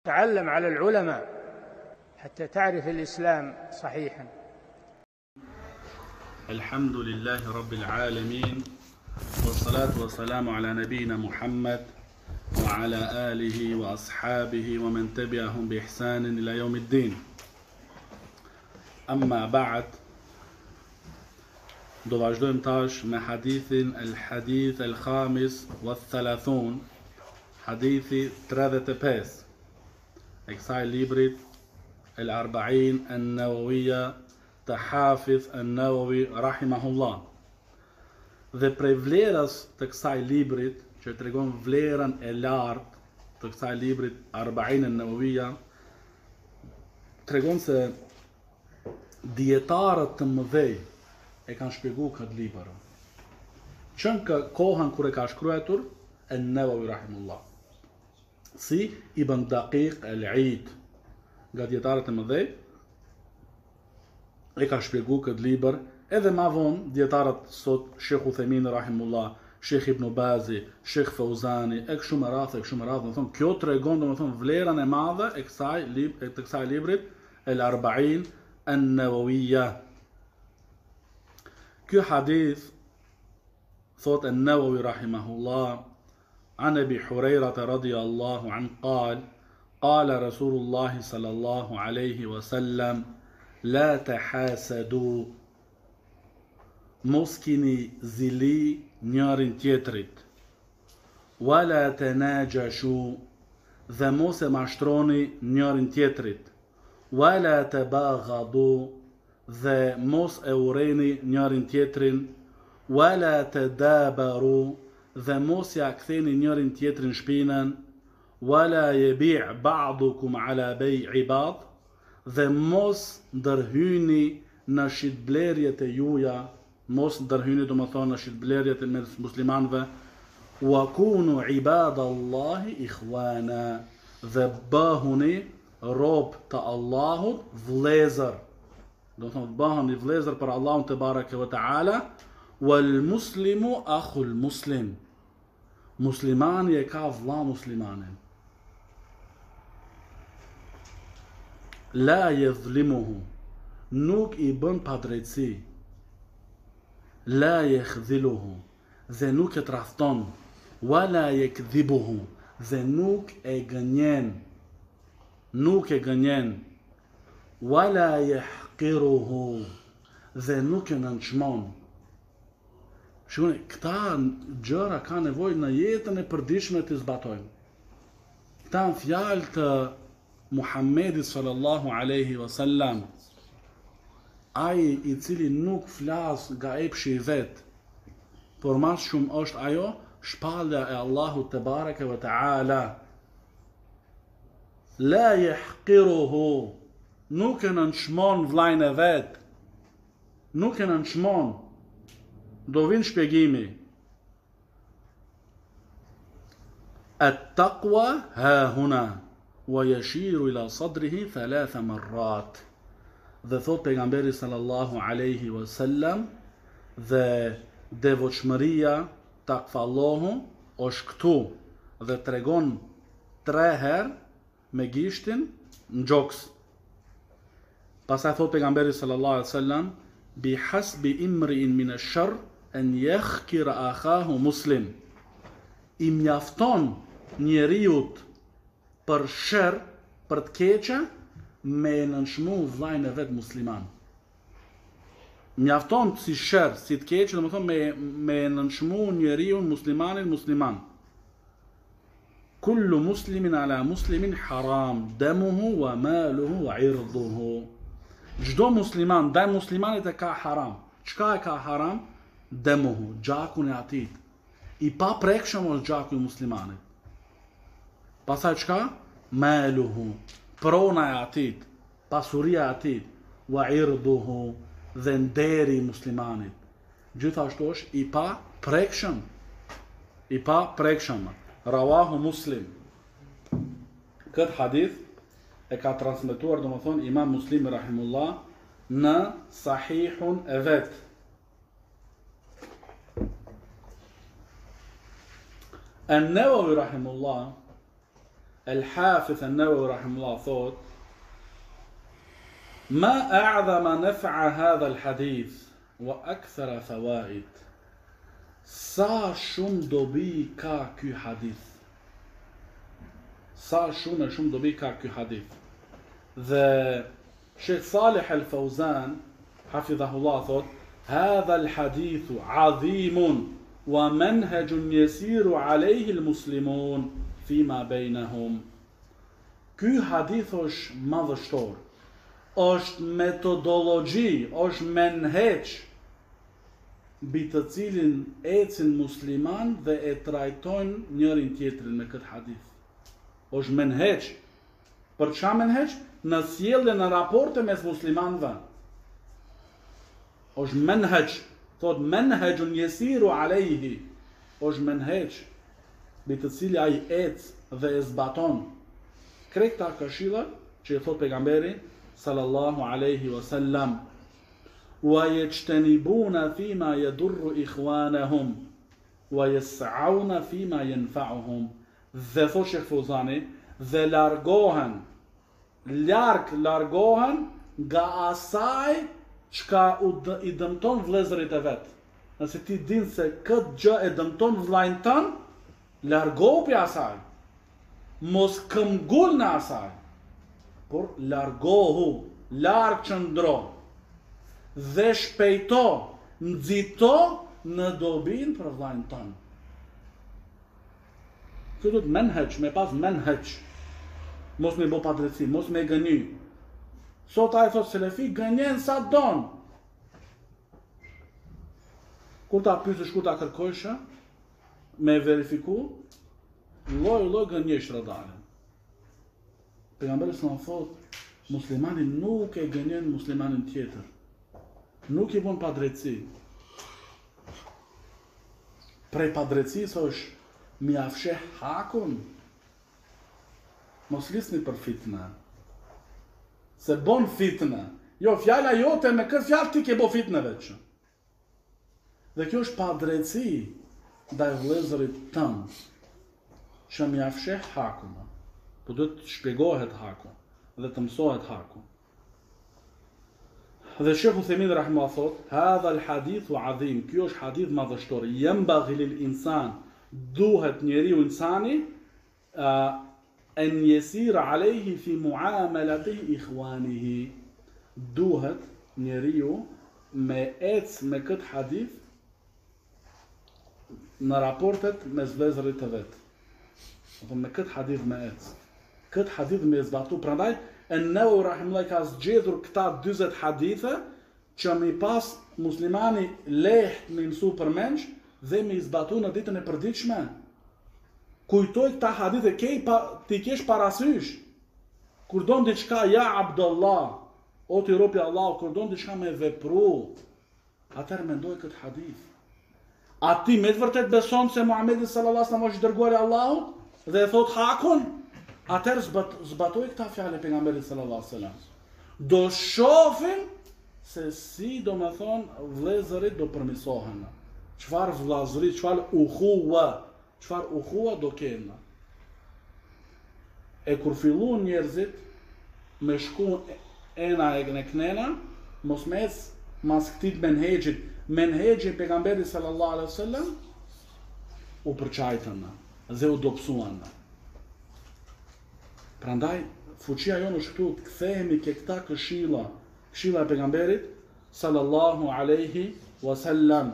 تعلم على العلماء حتى تعرف الإسلام صحيحا. الحمد لله رب العالمين، والصلاة والسلام على نبينا محمد وعلى آله وأصحابه ومن تبعهم بإحسان إلى يوم الدين. أما بعد، do vazhdojmë tash me hadithin al-hadith al-khamis wa thalathun, hadithi 35 e kësaj librit al-arba'in an-nawawiyya të Hafiz an-Nawawi rahimahullah. Dhe prej vlerës të kësaj librit, që tregon vlerën e lartë të kësaj librit arba'in an-nawawiyya, tregon se dietarët të mëdhej e kanë shpjegu këtë libër. Që në kohën kur e ka shkruar an-Nawawi rahimahullah, si Ibn Daqiq al-Eid, nga dietarët e mëdhej, e ka shpjegu këtë libër, edhe ma vonë dietarët sot, Sheikh Uthaymin rahimahullah, Sheikh Ibn Bazi, Sheikh Fauzani, e kështu me radhë, domethënë kjo tregon domethënë vlerën e madhe e kësaj librit al-arba'in an-nawawiyya. Ky hadith thot an-Nawawi rahimahullah an Abi Hurairah radhiyallahu anhu qal qala Rasulullah sallallahu alayhi wa sallam la tahasadu, mos kini zili njërin tjetrit, wala tanajashu, dhe mos e mashtroni njërin tjetrit, wala tabaghadu, dhe mos e urreni njërin tjetrin, wala tadabaru, dhe mos ja ktheni njërin tjetrin shpinën, wala yabi' ba'dukum ala bay'i ba'd, dhe mos ndërhyni në shitblerjet e juja, mos ndërhyni domethënë në shitblerjet e muslimanëve, wa kunu ibadallahi ikhwana, dhe bëhuni rob të Allahut vëllezër. Do të thonë bëheni vëllezër për Allahun te bareke ve taala, wal muslimu akhul muslim, muslimani e ka vëlla muslimanin, la yadhlimuhu, nuk i bën padrejtësi, la yakhdhiluhu, dhe nuk e tradhton, wala yakdhibuhu, dhe nuk e gënjen, wala yahqiruhu, dhe nuk e nënçmon. Shikoni, këta gjëra ka nevojë në jetën e përditshme të zbatojmë. Këta në fjalë të Muhammedit sallallahu alaihi wasallam, ai i cili nuk flas nga epshi i vet, por mas shumë është ajo shpallja e Allahut te bareke ve taala. La yahqiruhu, nuk e nënçmon vllajën e vet, nuk e nënçmon. Do vinë shpjegimi. At-taqwa ha huna wa yashiru ila sadrihi 3 marrat. Dhe thot pejgamberi sallallahu alaihi wasallam, dhe devotshmëria, takfallohu, është këtu, dhe tregon 3 herë me gishtin në gjoks. Pastaj thot pejgamberi sallallahu alaihi wasallam, bi hasbi imri'in min ash-sharr an yakhkira akhahu muslim. I mjafton njeriut për sherr, për të keqe, me nënçmu vllajën e vet musliman. Mjafton si sherr, si të keqe, domethënë me nënçmu njeriu musliman. Kullu muslimin ala muslimin haram damuhu wa maluhu wa irduhu. Çdo musliman ndaj muslimanit e ka haram. Çka e ka haram? Damuhu, gjakun e atit. I pa prekshëm është gjaku i muslimanit. Pastaj çka? Maluhu, prona e atit, pasuria e atit, wa irduhu, dhe nderi i muslimanit. Gjithashtu është i pa prekshëm. Rawahu Muslim. Këtë hadith e ka transmetuar domethënë Imam Muslimi rahimullah në Sahihun e vet. An-Nawawi rahimullah الحافظ النووي رحمه الله thought ما أعظم نفع هذا الحديث وأكثر فوائد. Sa shumë dobi ka ky hadith. Sa shumë dobi ka ky hadith. Dhe Sheikh Salih Al-Fawzan hafidhahullah thot هذا الحديث عظيم ومنهج يسير عليه المسلمون فيما بينهم. Ky hadith është madhështor, është metodologji, është menheq mbi të cilin ecin musliman dhe e trajtojnë njërin tjetrin me këtë hadith. Është menheq. Për çfarë menheq? Në sjellje në raporte mes muslimanëve. Është menheq, thot menhejun yesiru alayhi. Është menheq mbi të cilin ai ec dhe e zbaton. Këta këshilla që i thot pejgamberi sallallahu alaihi wasallam وَيَجْتَنِبُونَ فِيمَا يَدُرُّ إِخْوَانَهُمْ وَيَسْعَوْنَ فِيمَا يَنْفَعُهُمْ. Dhe thot Shekh Fuzani, dhe largohen nga asaj çka i dëmton vëllezërit e vet. Nëse ti din se këtë gjë e dëmton vllajën tën, largohu prej asaj. Mos këmbgul në asaj, por largohu, larg qëndro. Dhe shpejto, nxito në dobin për vllajën tën. Kjo do të menheq, me pas menheq. Mos me bo padrejti, mos me gëny. Sot ai thot selefi gënjen sa don. Kur ta pyesësh, kur ta kërkojsh me verifiku, lloj gënjesh radhalen. Pejgamberi s'na thot, muslimani nuk e gënjen muslimanin tjetër. Nuk i bën padrejtësi. Prej padrejtësisë është mi afsheh hakun. Mos lisni për fitna. Se bon fitna. Jo, fjala jote me këtë fjalë ti ke bo fitnë veç. Dhe kjo është padrejtësi ndaj vëllezërit tënd. Që mi afsheh hakun. Po do të shpjegohet hakun dhe të mësohet hakun. Dhe Sheikh Uthaymin rahimahullah thot, hadha al-hadithu adhim, kjo është hadith madhështor, yanbaghi lil insan, duhet njeriu insani an yasira alayhi fi muamalatihi ikhwanihi, duhet njeriu me ec me këtë hadith në raportet mes vëllezërit të vet. Apo me këtë hadith me ec. Këtë hadith me zbatu, prandaj An-Nawawi rahimahullah ka zgjedhur këta 40 hadithe që mi pas muslimani lehtë me mësu përmendsh dhe me zbatu në ditën e përditshme. Kujtoj këta hadithe, ti kesh parasysh. Kur don diçka, ja Abdullah, o ti ropi Allah, kur don diçka me vepru, atëherë mendoj këtë hadith. A ti me të vërtet beson se Muhamedi sallallahu alaihi wasallam është dërguari i Allahut dhe e thot hakun? Atëherë zbatoj këta fjale pejgamberit sallallahu alaihi wasallam. Do shohim se si do me thonë vëllezërit do përmirësohen. Çfarë vëllazëri, çfarë ukhuwa do kenë. E kur fillun njerëzit me shku ena e në knena, mos mes mas këtit menhegjit pejgamberit sallallahu alaihi wasallam u përçajtën dhe u dobësuan. Prandaj, fuqia jonë është këtu, të kthehemi ke këta këshilla e pejgamberit sallallahu alaihi wasallam.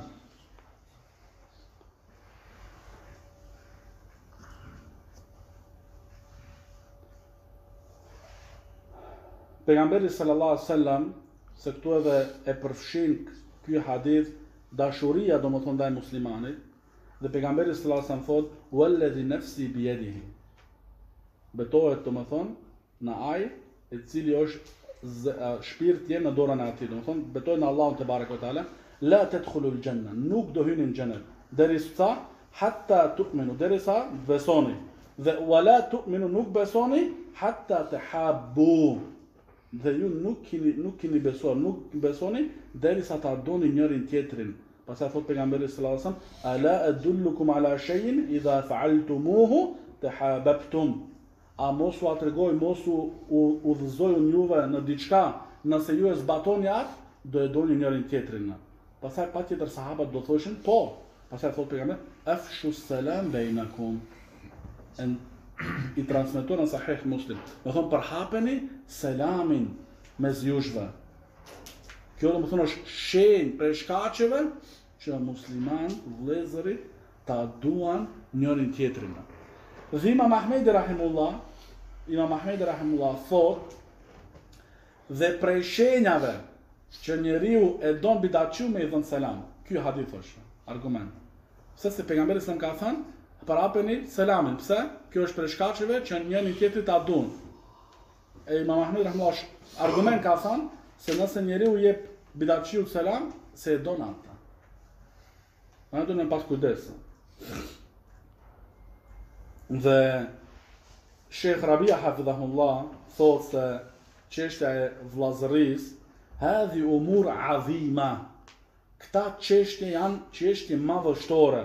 Pejgamberi sallallahu alaihi wasallam, se këtu edhe e përfshin ky hadith dashuria domethënë ndaj muslimanit, dhe pejgamberi sallallahu alaihi wasallam thotë walladhi nafsi biyadihi. Betohet domethënë në ai i cili është shpirti në dorën e atij, domethënë betohet në Allahun te barekuhu teala, la tadkhulul janna, nuk do hyni në xhenet derisa hatta tu'minu, derisa besoni, dhe wala tu'minu, nuk besoni hatta tahabbu, dhe ju nuk keni besuar, nuk besoni derisa ta doni njërin tjetrin. Pastaj thot pejgamberi sallallahu alaihi wasallam, ala adullukum ala shay'in idha fa'altumuhu tahabbtum. a mos u atregoj, mos u udhëzoj unë juve në diçka, nëse ju e zbatoni atë, do e doni njërin tjetrin. Pastaj patjetër sahabët do thoshin, po. Pastaj thot pejgamberi, afshu salam bainakum. I transmeton në Sahih Muslim. Do thon përhapeni selamin mes jushve. Kjo do të thonë është shenjë për shkaqeve që musliman vëllezërit ta duan njërin tjetrin. Dhe Imam Ahmedi rahimullah thot dhe prej shenjave që njeriu e don bidatçu me i dhënë selam. Ky hadith është argument. Se pejgamberi s'm ka thënë përhapeni selamin. Pse? Kjo është për shkaqeve që njëri tjetrit ta duan. E Imam Ahmedi rahimullah argument ka thënë se nëse njeriu jep bidatçiut selam, se e don ata. Ana do të pas kujdes. Dhe Sheikh Rabia hafidhahullah thot se çështja e vllazërisë hadhi umur azima. Këta çështje janë çështje madhështore.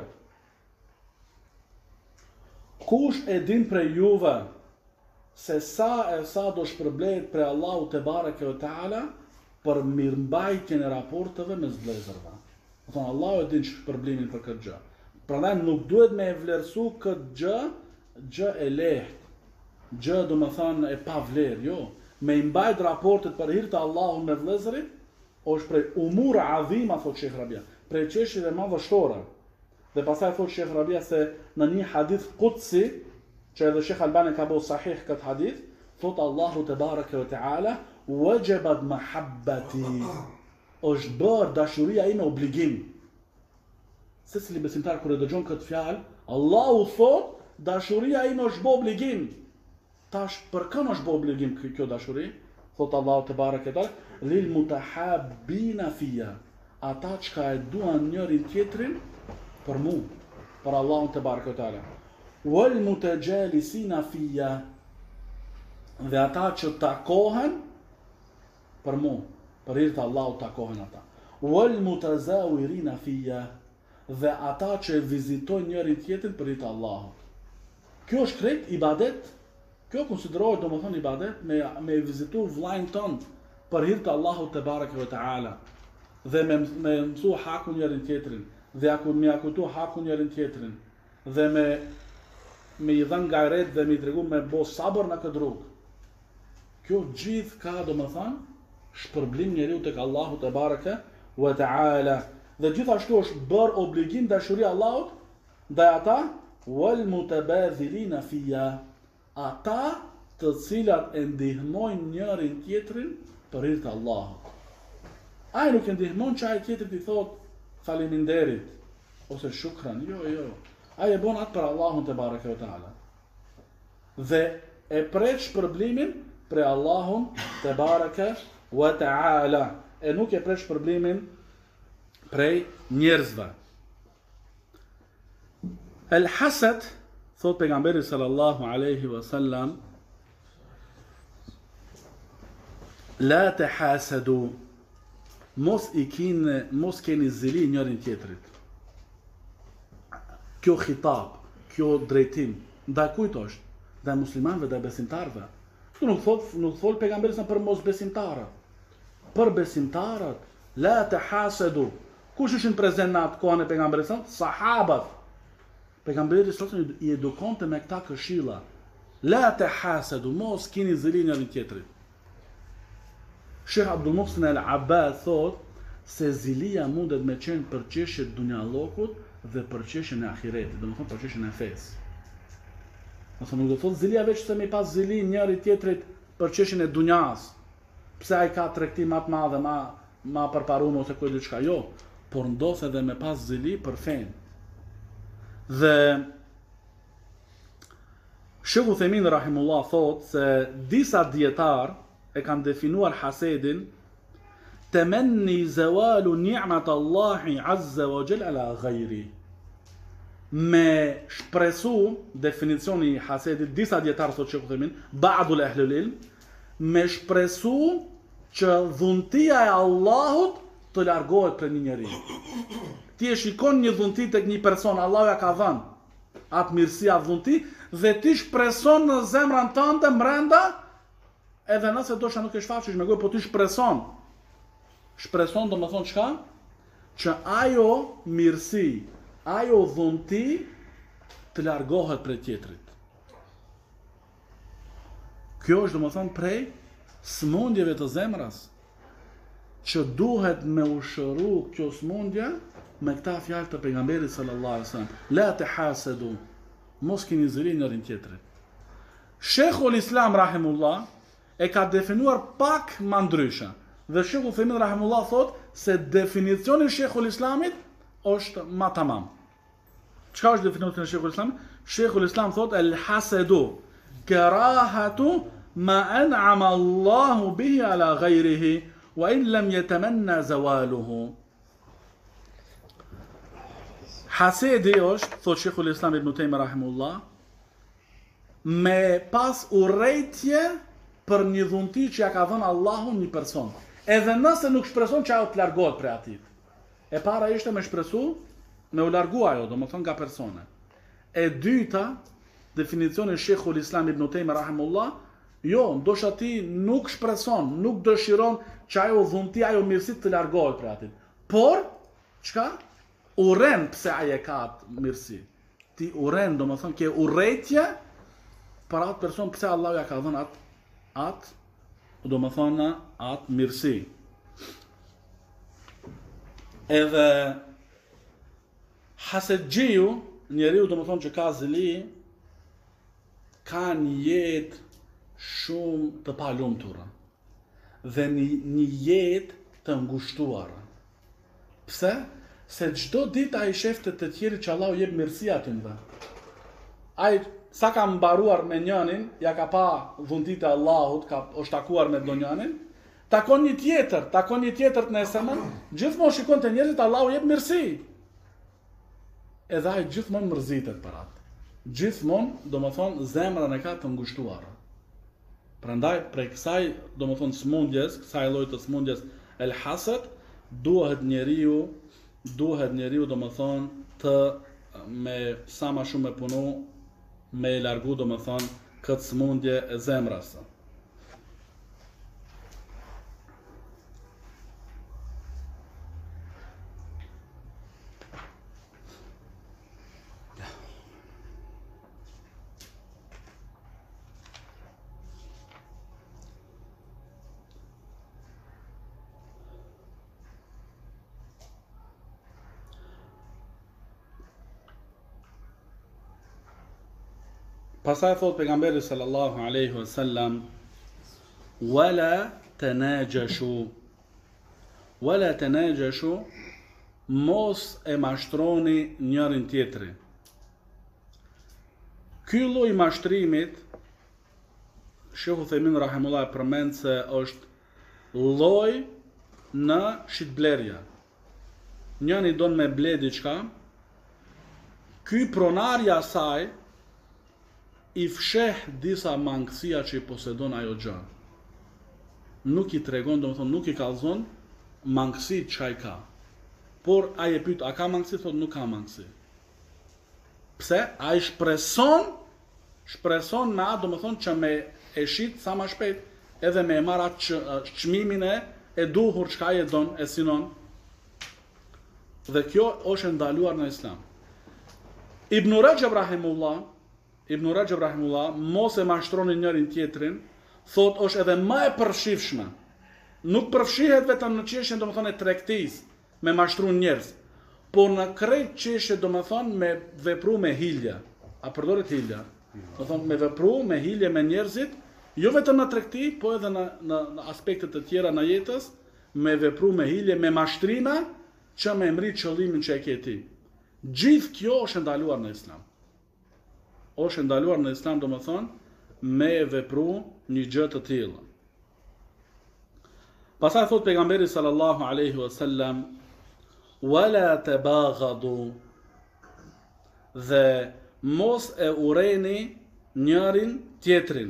Kush e din prej juve se sa do shpërblehet për Allahu te bareke ve taala për mirëmbajtjen e raporteve mes vëllezërve. Do thonë Allahu e din shpërblimin për këtë gjë. Prandaj nuk duhet me e vlerësu këtë gjë e lehtë. Gjë do të thonë e pa vlerë, jo. Me i mbajt raportet për hir të Allahut me vëllezërit është prej umur azima, thot Sheikh Rabia, prej çështjeve madhështore. Dhe pastaj thot Sheikh Rabia se në një hadith qudsi, që edhe Sheikh Albani ka bëu sahih këtë hadith, thot Allahu te bareke ve taala wajabat mahabbati. Është bërë dashuria ime obligim. Secili besimtar kur e dëgjon këtë fjalë, Allahu thot dashuria ime është bë obligim. Tash për kë është bë obligim kjo dashuri? Thot Allahu te bareke ve taala lil mutahabbina fiya. Ata që e duan njërin tjetrin për mu, për Allahun te bareke ve taala. Wal mutajalisina fiya. Dhe ata që takohen për mu, për hir të Allahut takohen ata. Wal mutazawirina fiya. Dhe ata që vizitojnë njërin tjetrin për hir të Allahut. Kjo është krejt ibadet. Kjo konsiderohet domethënë ibadet me vizitu vllajën ton për hir të Allahut te bareke ve taala. Dhe me mësu hakun njërin tjetrin, dhe me akutu hakun njërin tjetrin, dhe me i dhënë gajret dhe me i tregu me bo sabër në këtë rrugë. Kjo gjithë ka domethënë shpërblim njeriu tek Allahu te bareke ve taala. Dhe gjithashtu është bërë obligim dashuria Allahut ndaj ata wal mutabadhilina fiya. Ata të cilat e ndihmojnë njërin tjetrin për hir të Allahut. Ai nuk e ndihmon që ai tjetrit i thot faleminderit ose shukran, jo. Ai e bën atë për Allahun te bareke ve taala. Dhe e pret shpërblimin për Allahun te bareke ve taala. E nuk e pret shpërblimin prej njerëzve. El hasad, thot pejgamberi sallallahu alaihi wasallam, la tahasadu. Mos keni zili njërin tjetrit. Kjo khitab, kjo drejtim, ndaj kujt është? Ndaj muslimanëve, ndaj besimtarëve. Këtu nuk thot pejgamberi sa për mos besimtarët. Për besimtarët, la tahasadu. Kush ishin prezent në atë kohën e pejgamberit sa? Sahabët. Pejgamberi sallallahu i edukonte me këta këshilla. La tahasadu, mos keni zili njërin tjetrit. Sheikh Abdul Muhsin al-Abbad thot se zilia mundet me qenë për çështjet dunjallokut dhe për çështjen e ahiretit, domethënë për çështjen e fesë. Nëse nuk do thot zilia veç se me pas zili njëri tjetrit për çështjen e dunjas. Pse ai ka tregtim më të madh, më përparuar ose kujt diçka, jo, por ndodh edhe me pas zili për fen. Dhe Sheikh Uthaymin rahimullah thot se disa dietar e kanë definuar hasedin temenni zawalu ni'mat Allahi azza wa jalla ala ghayri. Me shpresu definicioni i hasedit, disa dietarë thotë Sheikh Uthaymin, ba'dul ahlul ilm, me shpresu që dhuntia e Allahut të largohet prej një njeriu. Ti e shikon një dhunti tek një person, Allahu ja ka dhënë atë mirësi, atë dhunti, dhe ti shpreson në zemrën tënde mbrenda, edhe nëse dosha nuk e shfaqesh me gojë, po ti shpreson. Shpreson do më thonë çka? Që ajo mirësi, ajo dhunti të largohet prej tjetrit. Kjo është do më thonë prej smundjeve të zemrës, që duhet me ushëru kjo smundje me këta fjalë të pejgamberit sallallahu alaihi wasallam. La tahasadu, mos keni zëri njërin tjetrit. Sheikhul Islam rahimullah e ka definuar pak më ndryshe. Dhe Sheikhul Femin rahimullah thot se definicioni i Sheikhul Islamit është ma tamam. Çka është definicioni i Sheikhul Islamit? Sheikhul Islam thot el hasadu karahatu ma an'ama Allahu bihi ala ghayrihi wa in lam yatamanna zawaluhu. Hasedi është, thot Sheikhul Islam ibn Taymi rahimullah, me pas urrejtje për një dhunti që ja ka dhënë Allahu një person. Edhe nëse nuk shpreson që ajo të largohet prej atit. E para ishte me shpresu, me u largu ajo, do më thonë nga persone. E dyta, definicioni Sheikhul Islam ibn Taymi rahimullah, jo, ndoshta ti nuk shpreson, nuk dëshiron që ajo dhunti, ajo mirësit të largohet prej atit. Por, çka? Urren pse aje ka atë mirësi. Ti urren, do më thonë, ke urrejtje për atë person pse Allah ja ka dhënë atë, do më thonë, atë mirësi. Edhe hasedgjiu, njeriu do më thonë që ka zili, ka një jetë shumë të palumtur dhe një jetë të ngushtuar. Pse? Se çdo ditë ai shefte të tjerë që Allahu jep mirësi atyre. Ai sa ka mbaruar me njënin, ja ka pa dhuntit e Allahut, është takuar me donjënin, takon një tjetër të nesërmen, gjithmonë shikon të njerëzit Allahu jep mirësi. Edhe ai gjithmonë mërzitet për atë. Gjithmonë, do më thonë, zemrën e ka të ngushtuar. Prandaj, prej kësaj, do më thonë, smundjes, kësaj lloji të smundjes el hased, duhet njeriu, do më thonë, të me sa ma shumë me punu, me largu, do më thonë, këtë smundje e zemrës. Pasaj thot pejgamberi sallallahu alaihi wasallam, wala tanajashu, mos e mashtroni njërin tjetrin. Ky lloj mashtrimit, Sheikhu Themin rahimullah përmend se është lloj në shitblerja. Njëri don me ble diçka, ky pronarja saj i fsheh disa mangësia që i posedon ajo gjë. Nuk i tregon, do më thonë, nuk i kallzon mangësit që ai ka. Por ai e pyet, a ka mangësi? Thot, nuk ka mangësi. Pse? Ai shpreson me atë, do më thonë, që me e shit sa ma shpejt, edhe me e marr atë çmimin e duhur që ai e don, e sinon. Dhe kjo është ndaluar në Islam. Ibn Rajab rahimullah, mos e mashtroni njërin tjetrin, thot është edhe më e përfshifshme. Nuk përfshihet vetëm në çështjen, domethënë, e tregtisë, me mashtru njerëz, por në krejt çështje, domethënë, me vepru me hilje. A përdoret hilja? Domethënë, me vepru me hilje me njerëzit, jo vetëm në tregti, po edhe në aspekte të tjera në jetës, me vepru me hilje, me mashtrime, që me mrit qëllimin që e ke ti. Gjithë kjo është ndaluar në Islam. Është ndaluar në Islam, do më thonë, me vepru një gjë të tillë. Pastaj thot pejgamberi sallallahu alaihi wasallam, wala tabaghadu, dhe mos e urreni njërin tjetrin.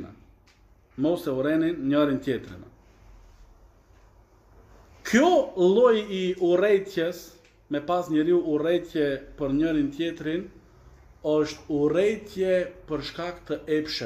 Kjo lloj i urrejtjes, me pas njeriu urrejtje për njërin tjetrin, është urrëtie për shkak të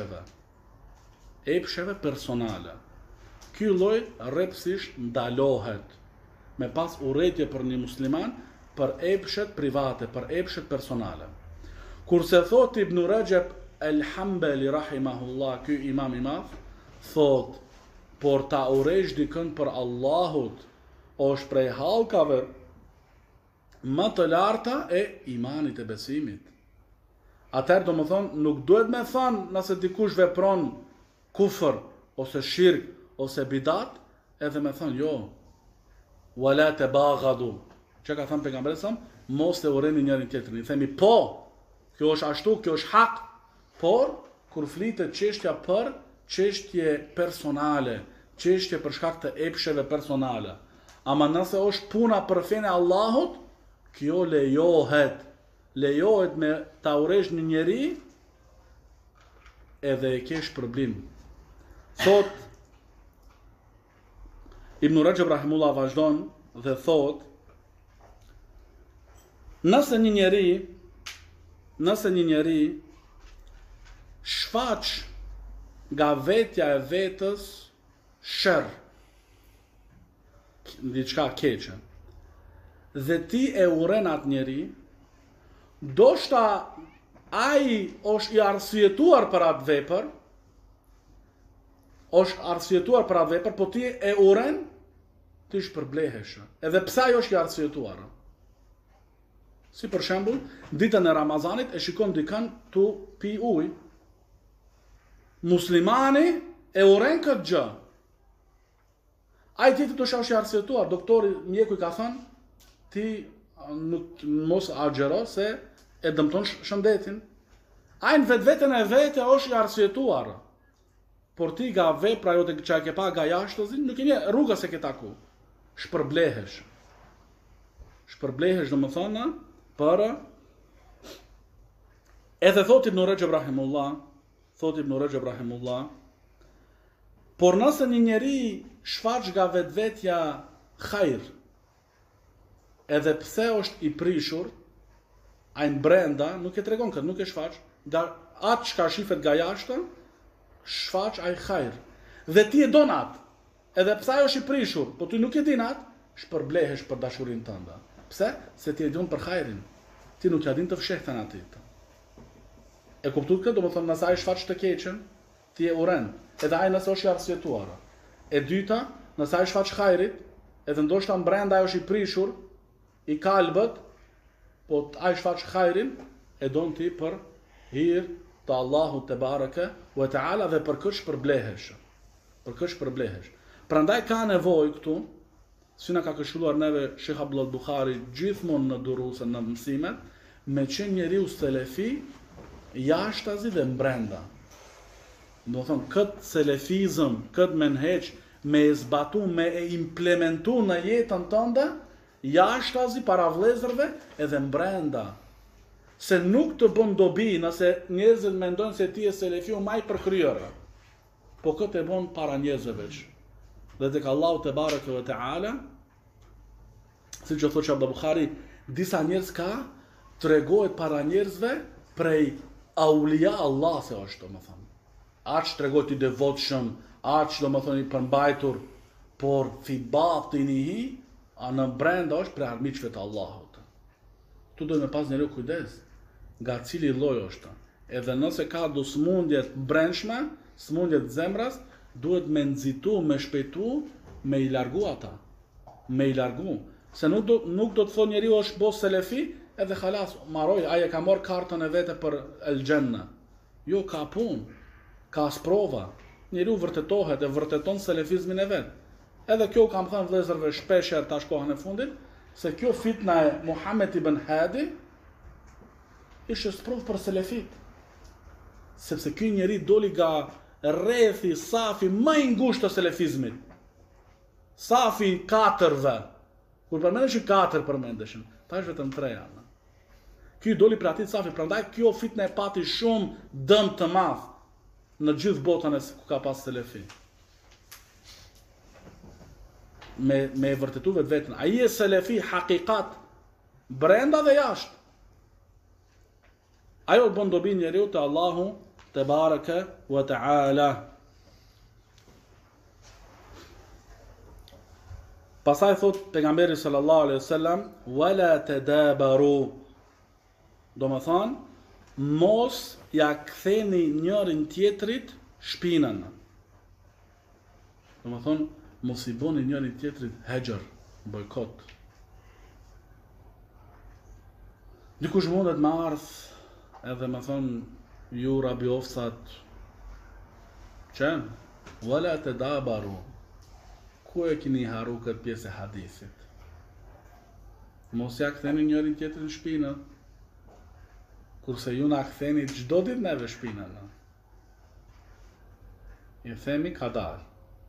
epsheve personale. Ky lloj rrepsisht ndalohet me pas urrëtie për një musliman për epshet private, për epshet personale. Kurse thot Ibn Rajab el-Hanbali rahimahullah, ky imam i madh, thot, por ta urrësh dikën për Allahut është prej hallkave më të larta e imanit e besimit. Atëherë do më thonë, nuk duhet me thonë nëse dikush vepron kufër, ose shirk, ose bidat, edhe me thonë, jo, wala tabaghadu. Që ka thënë pejgamberi sa, mos e urreni njërin tjetrin. I themi, po, kjo është ashtu, kjo është hak, por kur flitet çështja për çështje personale, çështje për shkak të epsheve personale, ama nëse është puna për fenë e Allahut, kjo lejohet me ta urresh një njeri edhe e kesh problem. Thot Ibn Rajab rahimullah vazhdon dhe thot, nëse një njeri shfaq nga vetja e vetës sherr, diçka keqe, dhe ti e urren atë njeri, ndoshta ai është i arsyetuar për atë vepër, po ti e urren, ti shpërblehesh. Edhe pse ai është i arsyetuar. Si për shembull, ditën e Ramazanit e shikon dikën tu pi ujë. Muslimani e urren këtë gjë. Ai tjetër të është i arsyetuar, doktori, mjeku i ka thënë, ti mos agjero se e dëmton shëndetin. Ai në vetveten e vete është i arsyetuar. Por ti nga vepra jote që e ke pa nga jashtëzi, nuk e rruga se ke taku. Shpërblehesh. Shpërblehesh, domethënë, për edhe thot Ibn Rajab rahimullah, por nëse një njeri shfaq nga vetvetja hajr, edhe pse është i prishur, ai brenda nuk e tregon këtë, nuk e shfaq, nga atë çka shifet nga jashtë, shfaq ai hajr. Dhe ti e don atë, edhe pse ai është i prishur, po ti nuk e din atë, shpërblehesh për dashurinë tënde. Pse? Se ti e din për hajrin. Ti nuk ja din të fshehtën atit. E kuptuat këtë? Domethënë, nëse ai shfaq të keqen, ti e urren, edhe ai nëse është i arsyetuar. E dyta, nëse ai shfaq hajrit, edhe ndoshta brenda ai është i prishur, i kalbët, po ai shfaq hajrin, e don ti për hir të Allahut te bareke ve teala dhe për këtë shpërblehesh. Prandaj ka nevojë këtu, si na ka këshilluar neve Sheikh Abdullah Buhari gjithmonë në duruse, në mësimet, me qenë njeriu selefi jashtazi dhe brenda. Do thonë, këtë selefizëm, këtë menheq, me e zbatu, me e implementu në jetën tënde, jashtazi para vëllezërve edhe brenda. Se nuk të bën dobi nëse njerëzit mendojnë se ti je selefiu më i përkryer. Po këtë e bën para njerëzve veç. Dhe tek Allahu te bareke ve teala, siç e thotë Abdul Buhari, disa njerëz ka tregohet para njerëzve prej aulia Allah se është, domethënë. Aq tregohet i devotshëm, aq domethënë i përmbajtur, por fi batinihi, në brenda është prej armiqve të Allahut. Tu duhet me pas njeriu kujdes nga cili lloj është. Edhe nëse ka do smundjet brendshme, smundjet zemrës, duhet me nxitu, me shpejtu, me i largu ata. Me i largu. Se nuk do të thonë njeriu është bo selefi, edhe halas, maroj, ai e ka marrë kartën e vete për el xhenna. Jo, ka punë, ka sprova. Njeriu vërtetohet e vërteton selefizmin e vet. Edhe kjo kam thënë vëllezërve shpeshherë tash kohën e fundit, se kjo fitna e Muhammed ibn Hadi ishte sprovë për selefit. Sepse ky njeri doli nga rrethi, safi më i ngushtë të selefizmit. Safi 4-ve. Kur përmendeshin 4 përmendeshin, tash vetëm 3 janë. Ky doli për atit safi, prandaj kjo fitnë e pati shumë dëm të madh në gjithë botën e ku ka pas selefi. Me vërtetu vetën. Ai e selefi hakikat brenda dhe jashtë. Ajo bën dobi njeriu te Allahu te baraka wa taala. Pastaj thot pejgamberi sallallahu alaihi wasallam wala tadabaru. Do më thonë, mos ja ktheni njërin tjetrit shpinën. Do më thonë, mos i boni njërin tjetrit hexher, bojkot. Dikush mundet me ardh edhe më thonë, ju rabiofsat, që? Wala tadabaru. Ku e kini haru këtë pjesë e hadithit? Mos ja ktheni njërin tjetrin shpinën. Kurse ju na ktheni çdo ditë neve shpinën. I themi ka dalë.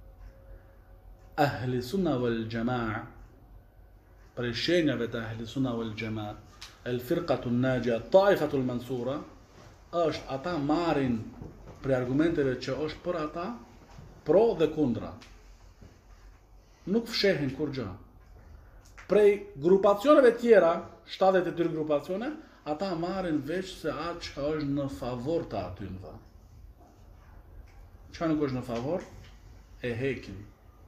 Ahli sunna wal jamaa, për shenjave të ahli sunna wal jamaa, el firqatu najja, taifatu al mansura, është ata marrin për argumenteve që është për ata, pro dhe kundra. Nuk fshehin kur gjë. Prej grupacioneve tjera, 72 grupacione, ata marrin veç se atë që është në favor të atynve. Çka nuk është në favor, e hekin.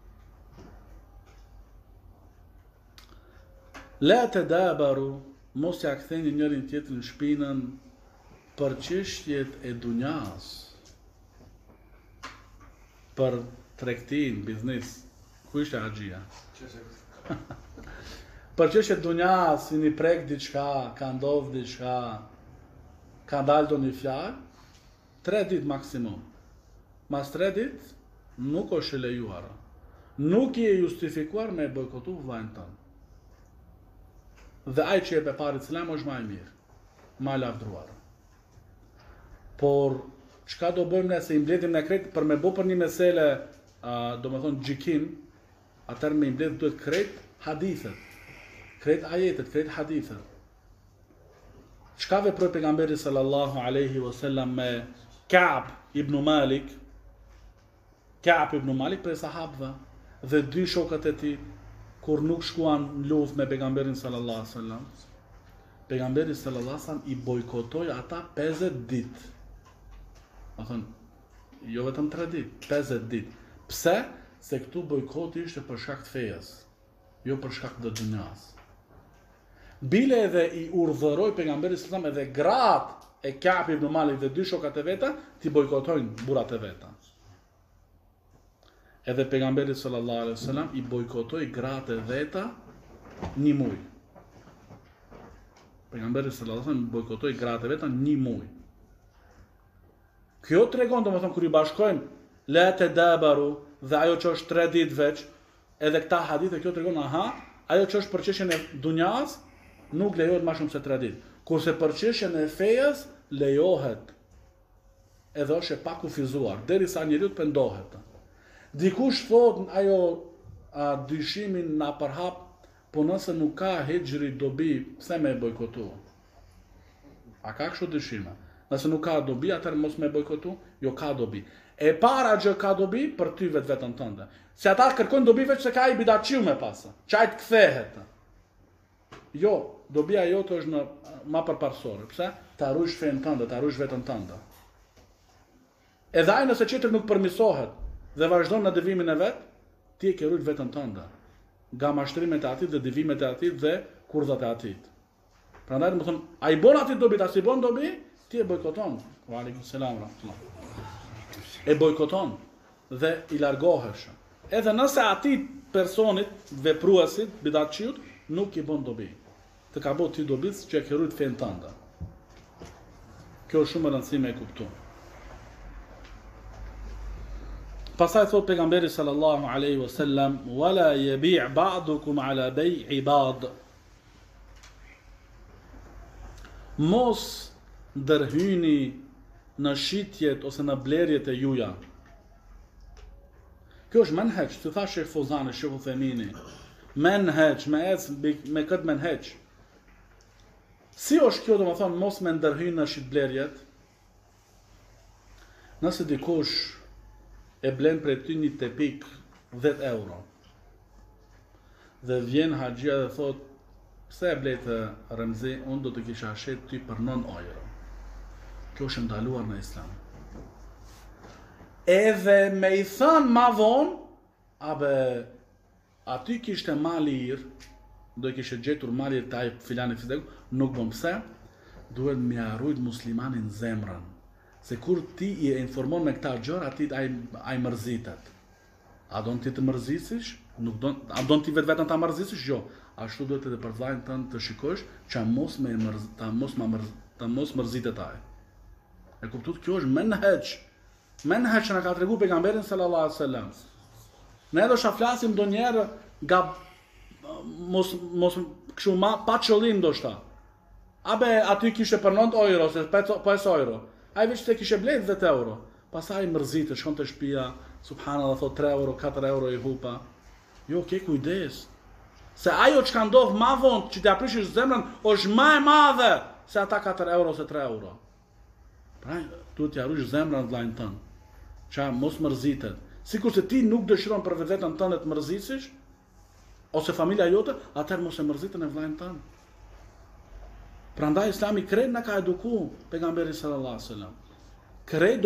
La tadabaru, mos ja ktheni njërin tjetrin shpinën për çështjet e dunjas, për tregtin, biznes. Ku ishte haxhia? Për çështjet e dunjas, i prek diçka, ka ndodh diçka, ka dalë do një fjalë, 3 ditë maksimum. Mas 3 ditë nuk është e lejuar. Nuk i e justifikuar me bojkotu vllajën tonë. Dhe ai që e pe parë Islam është më i mirë, më i lavdruar. Por çka do bëjmë ne se i mbledhim në krejt për me bë për një mesele, do më thonë gjikim, atëherë me i mbledh duhet krejt hadithet, krejt ajetet, krejt hadithet. Çka veproi pejgamberi sallallahu alaihi wasallam me Ka'b ibn Malik? Ka'b ibn Malik prej sahabëve dhe 2 shokët e tij, kur nuk shkuan në luftë me pejgamberin sallallahu alaihi wasallam, pejgamberi sallallahu alaihi wasallam i bojkotoi ata 50 ditë. Do thonë, jo vetëm 3 ditë, 50 ditë. Pse? Se këtu bojkoti ishte për shkak të fejes, jo për shkak të dunjas. Bile edhe i urdhëroi pejgamberi sallallahu alaihi wasallam edhe gratë e Ka'b ibn Malik dhe 2 shokat e veta ti bojkotojnë burrat e veta. Edhe pejgamberi sallallahu alaihi wasallam i bojkotoi gratë e veta 1 muaj. Pejgamberi sallallahu alaihi wasallam bojkotoi gratë e veta 1 muaj. Kjo tregon domethënë kur i bashkojmë la tadabaru dhe ajo që është 3 ditë veç, edhe këta hadithe kjo tregon ajo që është për çështjen e dunjas nuk lejohet më shumë se 3 ditë. Kurse për çështjen e fejes lejohet. Edhe është e pakufizuar derisa njeriu të pendohet. Dikush thot ajo dyshimin na përhap, po nëse nuk ka hexhri dobi, pse me bojkotu? A ka kështu dyshime? Nëse nuk ka dobi, atëherë mos me bojkotu? Jo, ka dobi. E para gjë ka dobi për ty vetën tënde. Se ata kërkojnë dobi veç se ka i bidaqiu me pasë, që ai të kthehet. Jo, dobia jote është në ma përparsore. Pse? Ta ruajsh fen tënde, ta ruajsh veten tënde. Edhe ai nëse çetër nuk përmirësohet dhe vazhdon në devimin e vet, ti e ke ruajtur veten tënde nga mashtrimet e atit dhe devimet e atit dhe kurthat e atit. Prandaj do të them, ai bon atit dobi, ta si bon dobi, ti e bojkoton. Wa alaykum salam wa rahmatullah. E bojkoton dhe i largohesh. Edhe nëse atit personit, vepruesit, bidatçiut, nuk i bën dobi. Të ka bë ti dobis që e ke ruajtur fen tënde. Kjo është shumë e rëndësishme e kuptu. Pastaj thot pejgamberi sallallahu alaihi wasallam, wala yabi' ba'dukum ala bay'i ba'd. Mos ndërhyni në shitjet ose në blerjet e juja. Kjo është menheq, të thash Sheh Fozani, Sheh Uthemini. Menheq, me këtë menheq. Si është kjo, do më thonë, mos me ndërhyni në shit blerjet? Nëse dikush e blen për ty një tepik 10 euro. Dhe vjen haxhia dhe thot, pse e blejtë Remzi, unë do të kisha shet ty për 9 euro. Kjo është ndaluar në Islam. Edhe me i thënë ma vonë, aty kishte malir, do i kishte gjetur malir të ajë filani fideku, nuk bëm pse, duhet me arrujt muslimanin zemrën. Se kur ti i informon me këta gjëra, ati ai mërzitet. A don ti të mërzisish? A don ti vetën ta mërzisish? Jo. Ashtu duhet edhe për vllajën tënd të shikosh që mos mërzitet ai. E kuptuat, kjo është menheq. Menheq që na ka treguar pejgamberi sallallahu alaihi wasallam. Ne do të flasim ndonjëherë mos kështu pa qëllim ndoshta. Aty kishte për 9 euro ose 5 euro. Ai vetë se kishte blerë 10 euro. Pastaj mërzitet, shkon te shtëpia, subhanallahu, thot 3 euro, 4 euro i hupa. Jo, ke kujdes. Se ajo që ka ndodh ma vonë që t'ja prishish zemrën është ma e madhe se ata 4 euro ose 3 euro. Pra, tu t'ja rush zemrën vllajën tënd. Qa mos mërzitet. Sikur se ti nuk dëshiron për vetën tënde të mërzisish, ose familja jote, atëherë mos e mërzitën e vllajën tënd. Prandaj Islami krejt na ka eduku pejgamberi sallallahu alaihi wasallam. Krejt,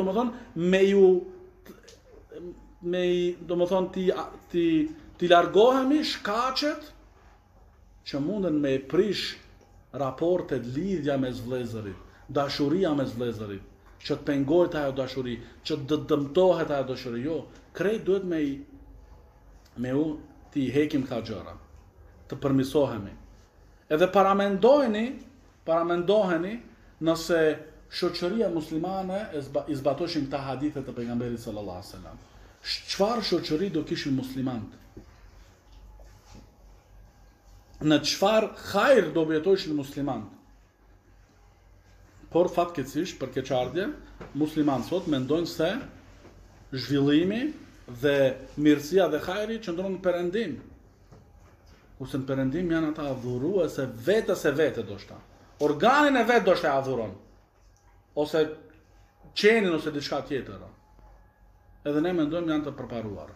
ti largohemi shkaqet që munden me prish raportet, lidhja mes vëllezërit, dashuria mes vëllezërit, që të pengohet ajo dashuri, që të dëmtohet ajo dashuri. Jo, krejt duhet me u ti hekim këta gjëra, të përmisohemi. Edhe paramendojeni nëse shoqëria muslimane i zbatoshin këta hadithe të pejgamberit sallallahu alaihi wasallam. Çfarë shoqëri do kishin muslimant? Në çfarë hajr do jetojshin muslimant? Por fatkeqësisht për keqardhje, muslimanët sot mendojnë se zhvillimi dhe mirësia dhe hajri qëndron në Perëndim. Kurse në Perëndim janë ata adhuruese vete doshta. Organin e vet doshta adhuron. Ose qenin ose diçka tjetër. Edhe ne mendojmë janë të përparuar.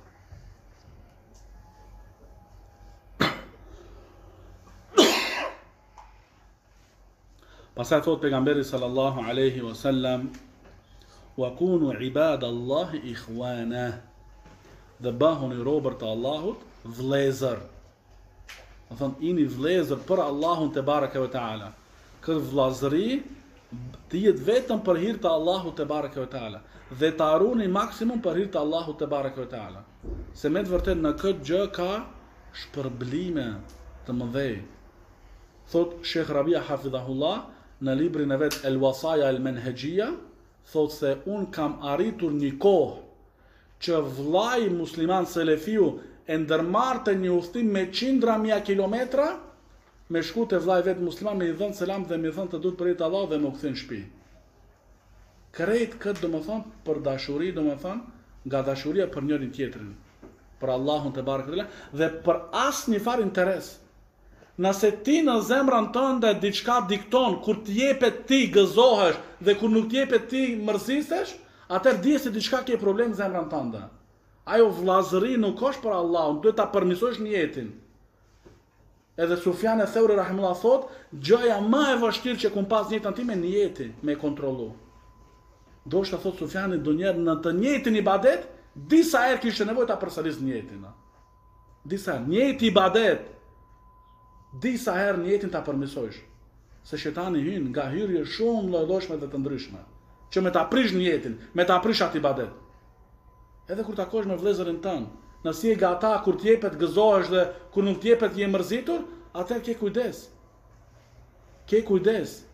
Pastaj thot pejgamberi sallallahu alaihi wasallam: "Wa kunu ibadallahi ikhwana." Dhe bahuni robër të Allahut vëllezër. Do thon ini vëllezër për Allahun te baraka ve taala. Këtë vëllazëri të jetë vetëm për hir të Allahut te baraka ve taala dhe të arruni maksimum për hir të Allahut te baraka ve taala. Se me të vërtet në këtë gjë ka shpërblime të mëdhej. Thot Sheikh Rabia hafidhahullah në librin e vet El Wasaya El Menhejia, thot se un kam arritur një kohë që vllai musliman selefiu e ndërmarrte një udhtim me qindra mia kilometra me shku te vllai vet musliman me i dhënë selam dhe me i thënë të duhet për Allah dhe më u kthen në shtëpi. Krejt këtë domethën për dashuri, domethën nga dashuria për njërin tjetrin, për Allahun te barekuhu dhe për asnjë farë interes. Nëse ti në zemrën tënde diçka dikton, kur të jepet ti gëzohesh dhe kur nuk të jepet ti mërzisesh, atëherë di se diçka ke problem në zemrën tënde. Ajo vllazëri nuk është për Allahun, duhet ta përmirësosh niyetin. Edhe Sufjan e Thauri rahimullah thot, gjëja më e vështirë që kum pas njëtën time niyeti me kontrollu. Do shta thot Sufjani donjëherë në të njëjtin ibadet, disa herë kishte nevojë ta përsëris niyetin. Disa njëjti ibadet, disa herë niyetin ta përmirësojsh. Se shejtani hyn nga hyrje shumë lloj-llojshme dhe të ndryshme, që me ta prish niyetin, me ta prish atë ibadet. Edhe kur takosh me vëllezërin tënd, nëse je gata kur të jepet gëzohesh dhe kur nuk të jepet je mërzitur, atëherë ke kujdes. Ke kujdes.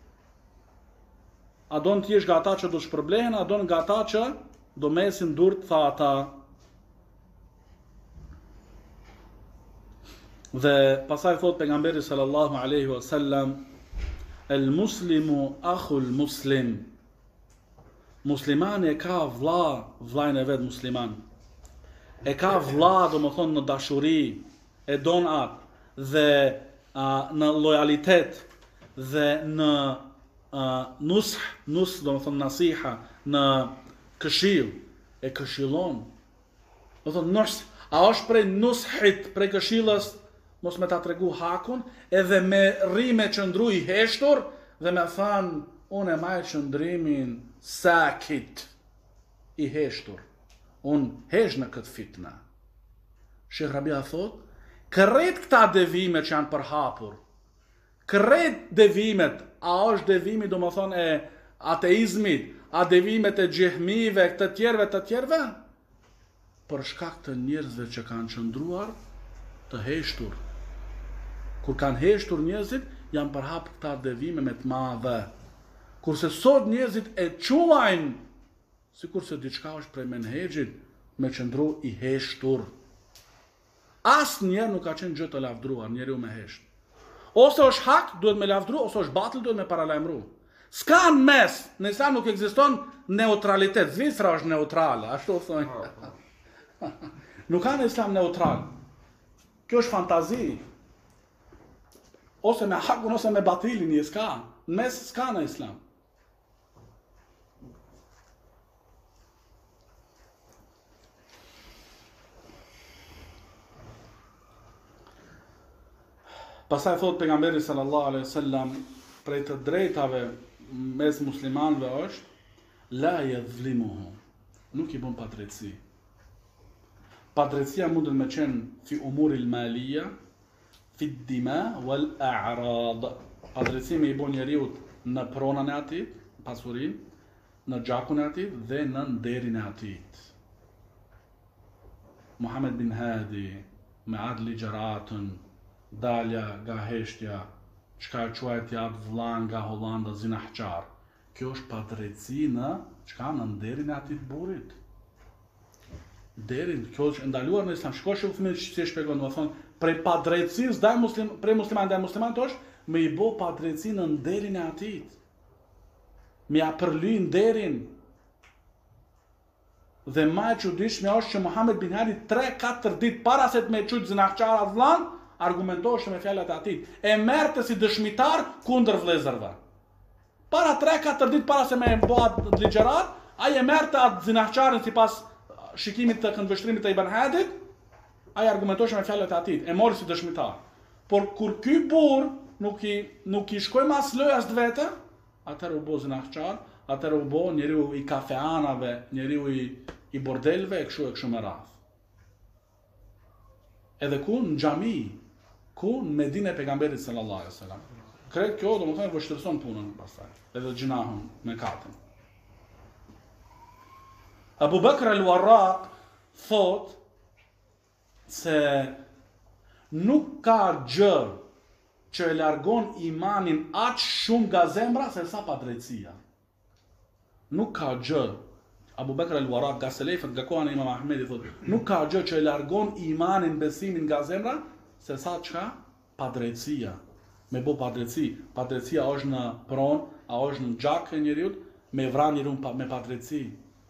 A do të jesh gata që do shpërblehen, a do në gata që do mesin durt, tha ata. Dhe pasaj thot pejgamberi sallallahu alaihi wasallam: "El muslimu akhul muslim." Muslimani e ka vllajën e vet musliman. E ka vlla, domethënë në dashuri, e don atë dhe në lojalitet dhe në nush domethënë nasiha, në këshill, e këshillon. Domethënë a është prej nushit, prej këshillës, mos me ta tregu hakun, edhe me rrime qëndru i heshtur dhe me thanë unë e maj qëndrimin sakit, i heshtur. Unë hesh në këtë fitna. Shekh Rabia thot, kërret këta devime që janë përhapur, kërret devimet, a është devimi do më thonë e ateizmit, a devimet e gjehmive, të tjerve, për shkak të njerëzve që kanë qëndruar të heshtur. Kur kanë heshtur njerëzit, janë përhap këta devime me të madhe. Kurse sot njerëzit e quajnë, si kurse diçka është prej menhegjit, me qëndru i heshtur. Asë njerë nuk ka qenë gjë të lavdruar, njeri u me hesht. Ose është hak, duhet me lavdru, ose është batil, duhet me paralajmëru. S'ka në mes, në islam nuk ekziston neutralitet. Zvicra është neutrale, ashtu thonë. Nuk ka në islam neutral. Kjo është fantazi. Ose me hakun, ose me batilin, një s'ka. Në mes s'ka në islam. Pastaj thot pejgamberi sallallahu alaihi wasallam, prej të drejtave mes muslimanëve është la yadhlimuhu. Nuk i bën padrejtësi. Padrejtësia mundet me qenë fi umuri al-maliyya, fi ad-dima wal a'rad. Padrejtësia me i bën njeriu në pronën e atij, pasurinë, në gjakun e atij dhe në nderin e atij. Muhammed bin Hadi me adli gjeratën, dalja nga heshtja, çka e quajt jap vllan nga Hollanda zinahqar. Kjo është padrejtësi në çka në nderin e atij burrit. Derin, kjo është ndaluar në islam. Shikosh fëmijë si e shpjegon, do të thonë, prej padrejtësisë prej musliman ndaj muslimanit është me i bë padrejtësi në nderin e atij. Me ja përly nderin. Dhe më e çuditshme është që Muhammed bin Hadi 3-4 ditë para se të më çujt zinahqar vllan, argumentoshte me fjalët e atij. E merrte si dëshmitar kundër vëllezërve. Para 3-4 ditë para se me bëhat ligjërat, ai e merrte atë zinahqarin sipas shikimit të këndvështrimit të Ibn Hadit, ai argumentoshte me fjalët e atij, e mori si dëshmitar. Por kur ky burr nuk i shkoi mas lojës vetë, atëherë u bë zinahqar, atëherë u bë njeriu i kafeanave, njeriu i bordelve e kështu me radhë. Edhe ku në xhami, ku në Medinë e pejgamberit sallallahu alaihi wasallam. Krejt kjo do më thënë vështirëson punën pastaj, edhe gjinahun me katën. Abu Bakr al-Warraq thot se nuk ka gjë që e largon imanin aq shumë nga zemra se sa padrejtësia. Nuk ka gjë. Abu Bakr al-Warraq nga selefët nga koha e Imam Ahmedit thot, nuk ka gjë që e largon imanin, besimin nga zemra se sa çka padrejtësia. Me bo padrejtësi. Padrejtësia është në pronë, a është në gjak e njeriut, me vran njeriu me padrejtësi.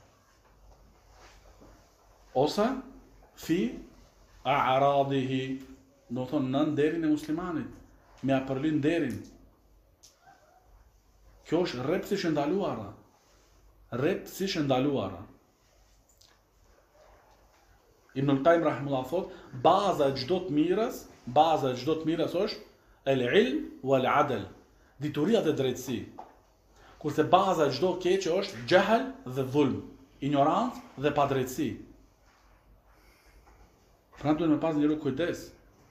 Ose fi a'radihi, do thonë në nderin e muslimanit, me apërlin nderin. Kjo është rreptësisht e ndaluara. Rreptësisht e ndaluara. Ibn al-Qayyim rahimahullah thot, baza e çdo të mirës është el-ilm wal-adl, dituria dhe drejtësi. Kurse baza e çdo keqe është jahl dhe dhulm, ignorancë dhe padrejtësi. Pra duhet me pas njëru kujdes.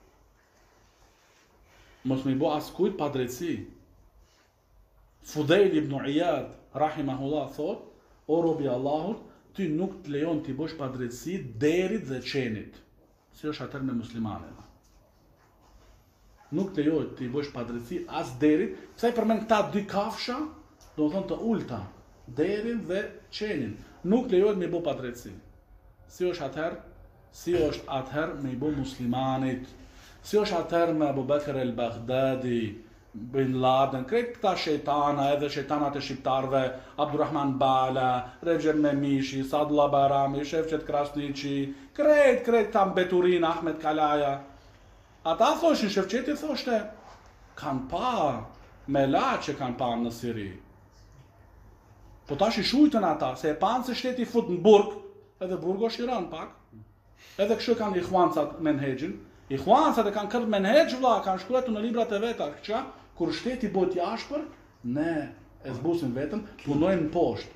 Mos me i bo askujt padrejtësi. Fudejl ibn Iyad rahimahullah thot, o robi Allahut, ty nuk të lejon t'i bosh padrejtësi derit dhe qenit. Si është atër me muslimanët. Nuk të lejon t'i bosh padrejtësi as derit, pse i përmen këta dy kafsha, do të thonë të ulta, derin dhe qenin. Nuk lejon me i bo padrejtësi. Si është atëherë me i bo muslimanit. Si është atëherë me Abu Bakr el-Baghdadi, Bin Laden, krejt këta shejtana, edhe shejtanat e shqiptarve, Abdurrahman Bala, Recep Memishi, Sadullah Barami, Shefqet Krasniqi, krejt këta mbeturin, Ahmed Kalaja. Ata thoshin, Shefqeti thoshte, kanë pa me la që kanë pa në Siri. Po tash i shujtën ata, se e panë se shteti fut në burg, edhe burgo shiran pak, edhe kështu kanë ikhwancat menhegjin. Ikhwancat e kanë kërë menhegj vlla, kanë shkruar në librat e veta, që kur shteti bëhet i ashpër, ne e zbusim vetëm, punojmë në poshtë.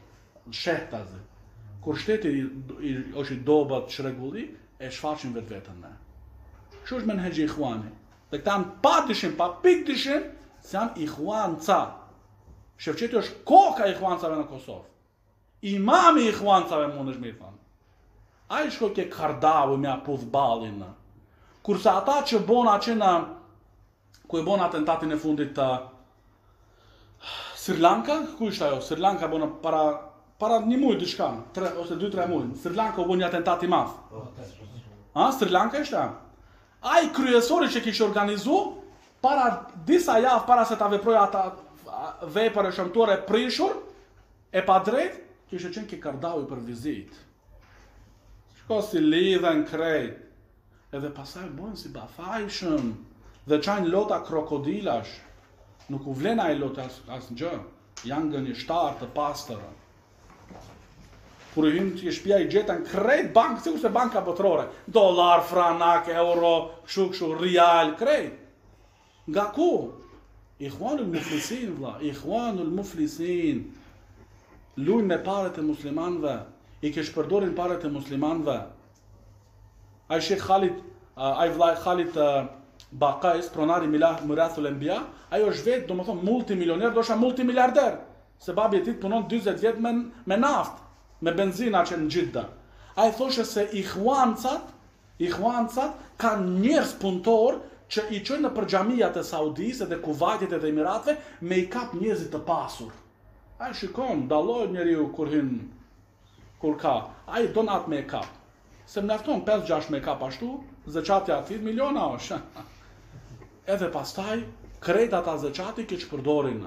shehtazi. Kur shteti është i dobët çrregulli, e shfaqin vetveten me. Kështu është menhexhi ikhwani. Dhe këta janë pa dyshim, pa pik dyshim, se janë ikhwanca. Shevqeti është koka e ikhwancave në Kosovë. Imami i ikhwancave mundesh me i thonë. Ai shko ke Kardavu me apudh ballin. Kurse ata që bona që në ku e bon atentatin e fundit të Sri Lanka, ku ishte ajo? Sri Lanka bona para një muaj diçka, 3 ose 2-3 muaj. Sri Lanka u bën një atentat i madh. Sri Lanka ishte. Ai kryesori që kishte organizu para disa javë para se ta veprojë ata vepër e shëmtuar e prishur e pa drejt, kishte qenë ke Kardavi për vizitë. Shko si lidhen krejt, edhe pasaj bojnë si bafajshëm, dhe qajnë lota krokodilash, nuk u vlen ai lota as në gjë, janë gënjeshtar të pastër. Kur i hynë që shtëpia i gjetën krejt bankë, sikur se banka botërore, dollar, franak, euro, kështu, rial, krejt. Nga ku? Ikhwanul muflisin, vlla, ikhwanul muflisin, lujnë me paret e muslimanëve, i kesh përdorin paret e muslimanëve. Ai Sheikh Khalid, ai vllai Khalid Bakais, pronari Mirathul Enbiya, ai është vetë, domethënë multimilioner, ndoshta multimiliarder. Se babi i tij punon 40 vjet me naftë, me benzina që në Gjidda. Ai thoshte se ikhwancat kanë njerëz punëtor që i çojnë në xhamijat e Saudisë dhe Kuvajtit dhe Emiratëve me i kap njerëzit të pasur. Ai shikon, dallohet njeriu kur hyn kur ka. Ai don atë me e kap. Se mjafton 5-6 me kap ashtu, zeqatja aty miliona është. Edhe pastaj krejt ata zeqati që përdorin.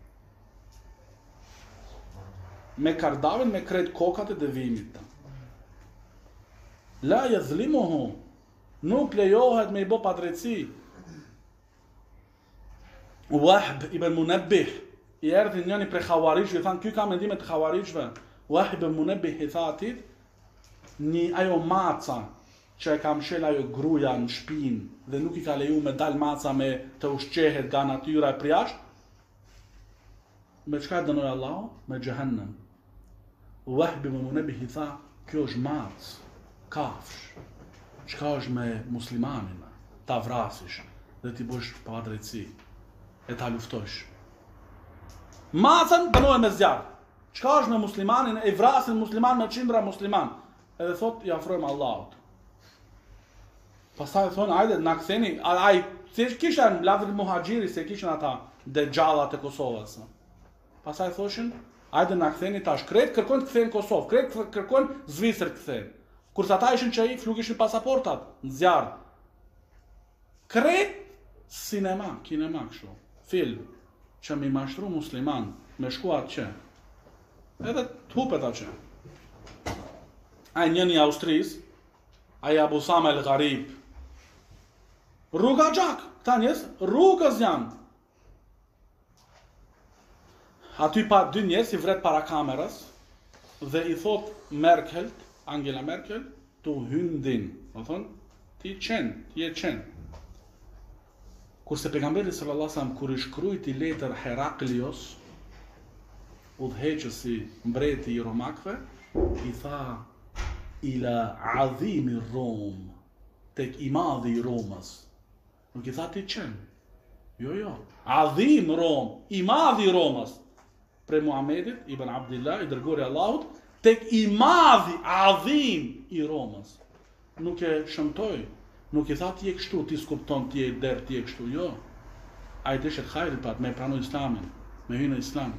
Me Kardavin, me krejt kokat e devimit. La yazlimuhu, nuk lejohet me i bo padrejtësi. Wahb ibn Munabbih, i erdhi njëri prej Khawarijve, i thanë, ky ka mendimet të Khawarijve. Wahb ibn Munabbih i tha atit, një ajo maca që e ka mshel ajo gruja në shpinë dhe nuk i ka leju me dal maca me të ushqehet nga natyra e priasht, me çka dënoi Allahu? Me xhehenem. Wahb ibn Munabbih i tha, kjo është mac, kafsh, çka është me muslimanin, ta vrasish dhe ti bësh padrejtësi e ta luftosh. Macën dënoi me zjarr. Çka është me muslimanin, e vrasin musliman me qindra musliman. Edhe thot, i afrojmë Allahut. Pastaj thonë, ajde, na ktheni, se kishen Lavdil Muhaxhiri, se kishen ata dexhallat e Kosovës. Pastaj thoshin, ajde na ktheni tash, krejt kërkojnë të kthehen në Kosovë, krejt kërkojnë Zvicër të kthehen. Kurse ata ishin që i flukishin pasaportat në zjarr. Krejt kinema kështu, film, që mi mashtru musliman me shkuat që, edhe të hupet atë që. Ai njëni Austrisë, ai Abu Sama el Gharib. Rruga gjak, këta njerëz rrugës janë. Aty pa 2 njerëz i vret para kamerës dhe i thot Merkel, Angela Merkel, tu hyndin. Do thon, ti je qen. Kurse pejgamberi sallallahu alajhi wasallam kur i shkruajti letër Heraklios, udhëheqësi mbreti i romakëve, i tha ila adhimi Rom, tek i madhi i Romës. Nuk i tha ti qen. Jo. Adhim Rom, i madhi i Romës. Pre Muhamedit ibn Abdillah, i dërguari i Allahut, tek i madhi, adhim i Romës. Nuk e shëmtoi. Nuk i tha ti e kështu, ti s'kupton, ti e der, ti e kështu, jo. Ai deshet hajrit pat me pranu Islamin, me hyrë në Islam.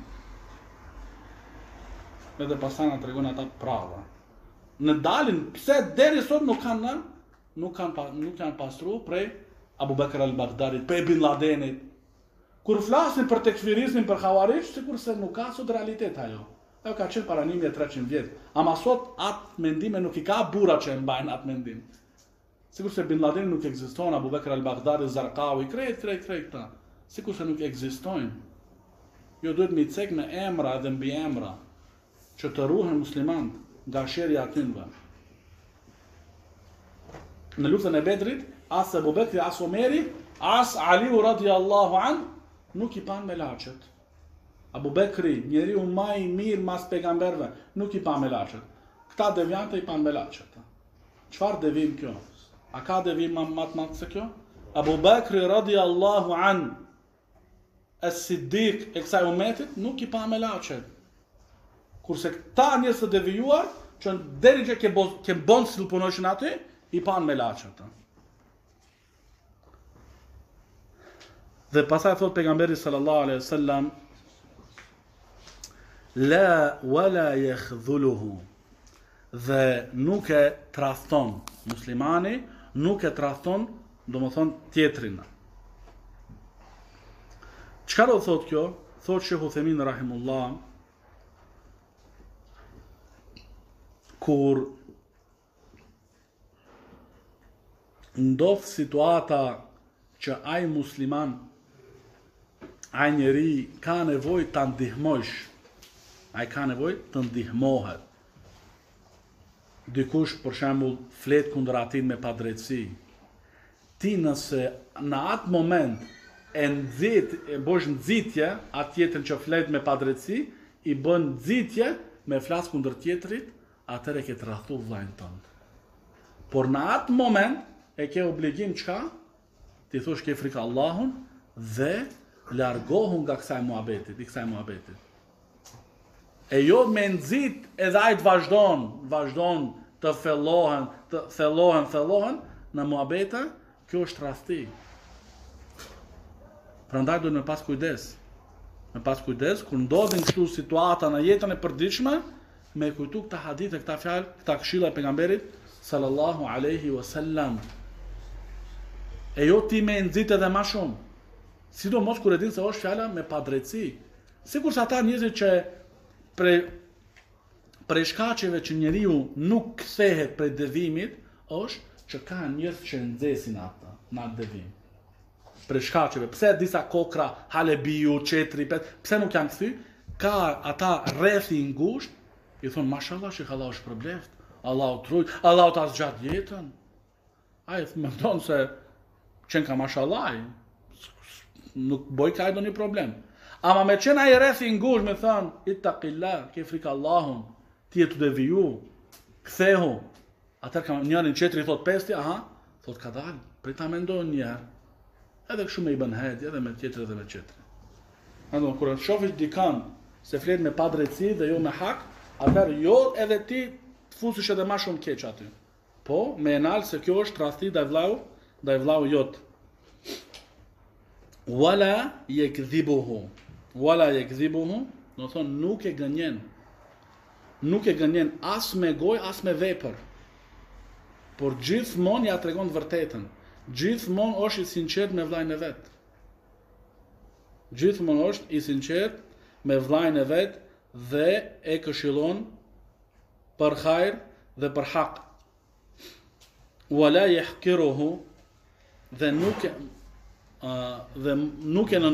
Edhe pastaj na tregon ata prava. Në dalin, pse deri sot nuk kanë pastru prej Abu Bakr al-Baghdadit, prej Bin Ladenit. Kur flasin për tekfirizmin për Khawarij, sikurse nuk ka sot realitet ajo. Ajo ka qenë para 1300 vjet. Ama sot atë mendime nuk i ka burra që e mbajnë atë mendim. Sikurse Bin Laden nuk ekziston, Abu Bakr al-Baghdadi, Zarqawi, krejt këta. Sikurse nuk ekzistojnë. Jo duhet mi cek në emra dhe mbi emra që të ruhen muslimanët nga sherrja atynve. Në luftën e Bedrit, as Abu Bekri, as Omeri, as Aliu radiallahu an, nuk i pan me laçet. Abu Bekri, njeriu më i mirë mas pejgamberëve, nuk i pa me laçet. Këta deviantë i pan me laçet. Çfarë devim kjo? A ka devim më të madh se kjo? Abu Bekri radiallahu an as-Siddiq e kësaj umetit nuk i pa me laçet. Kurse këta njerëz të devijuar, që deri që ke bon si të punojshin aty, i pan me laçet. Dhe pasaj thot pejgamberi sallallahu alaihi wasallam, la wala yakhdhuluhu, dhe nuk e tradhton muslimani, nuk e tradhton, domethën tjetrin. Çka do thot kjo? Thot Sheikh Uthaymin rahimullah, kur ndodh situata që ai musliman, ai njeri ka nevojë ta ndihmosh, ai ka nevojë të ndihmohet. Dikush për shembull flet kundër atij me padrejtësi. Ti nëse në atë moment e bësh nxitje atë tjetrin që flet me padrejtësi, i bën nxitje me flas kundër tjetrit, atëre ke tradhtu vllajën tënd. Por në atë moment e ke obligim çka? Ti thosh ke frikë Allahun dhe largohu nga kësaj muhabetit, E jo me nxit edhe ai të vazhdon të thellohen në muhabete, kjo është tradhti. Prandaj duhet me pas kujdes kur ndodhin kështu situata në jetën e përditshme, me kujtu këta hadithe, këta fjalë, këta këshilla e pejgamberit sallallahu alaihi wasallam. E jo ti me nxit edhe më shumë. Sidomos kur e din se është fjala me padrejtësi. Sikur sa ata njerëzit që prej shkaqeve që njeriu nuk kthehet prej devimit, është që ka njerëz që nxesin ata në atë devim. Prej shkaqeve, pse disa kokra, Halebiu, Çetri, pse nuk janë kthy? Ka ata rrethi i ngushtë, i thonë mashallah, shik Allahu është përbleft, Allahu truj, Allahu ta zgjat jetën. Ai mendon se qenë ka mashallah, nuk boj ka do një problem. Ama me qenë ai rrethi i ngushtë, me thënë, ittaqillah, ke frikë Allahun, ti je të deviju, kthehu. Atëherë ka njërin Çetri thot pesti, thot ka dalë, prej ta mendon një herë. Edhe kështu me i bën hedhje, edhe me tjetër edhe me Çetri. Ando kur shofish dikan se flet me padrejtësi dhe jo me hak, atëherë jo edhe ti të fusesh edhe më shumë keq aty. Po, me enal se kjo është tradhti ndaj vllau jot. Wala yakdhibuhu. Do thonë nuk e gënjen. Nuk e gënjen as me gojë, as me vepër. Por gjithmonë ja tregon të vërtetën. Gjithmonë është i sinqert me vllajën e vet. Gjithmonë është i sinqert me vllajën e vet dhe e këshillon për hajër dhe për hak. Wala yahqiruhu, dhe nuk e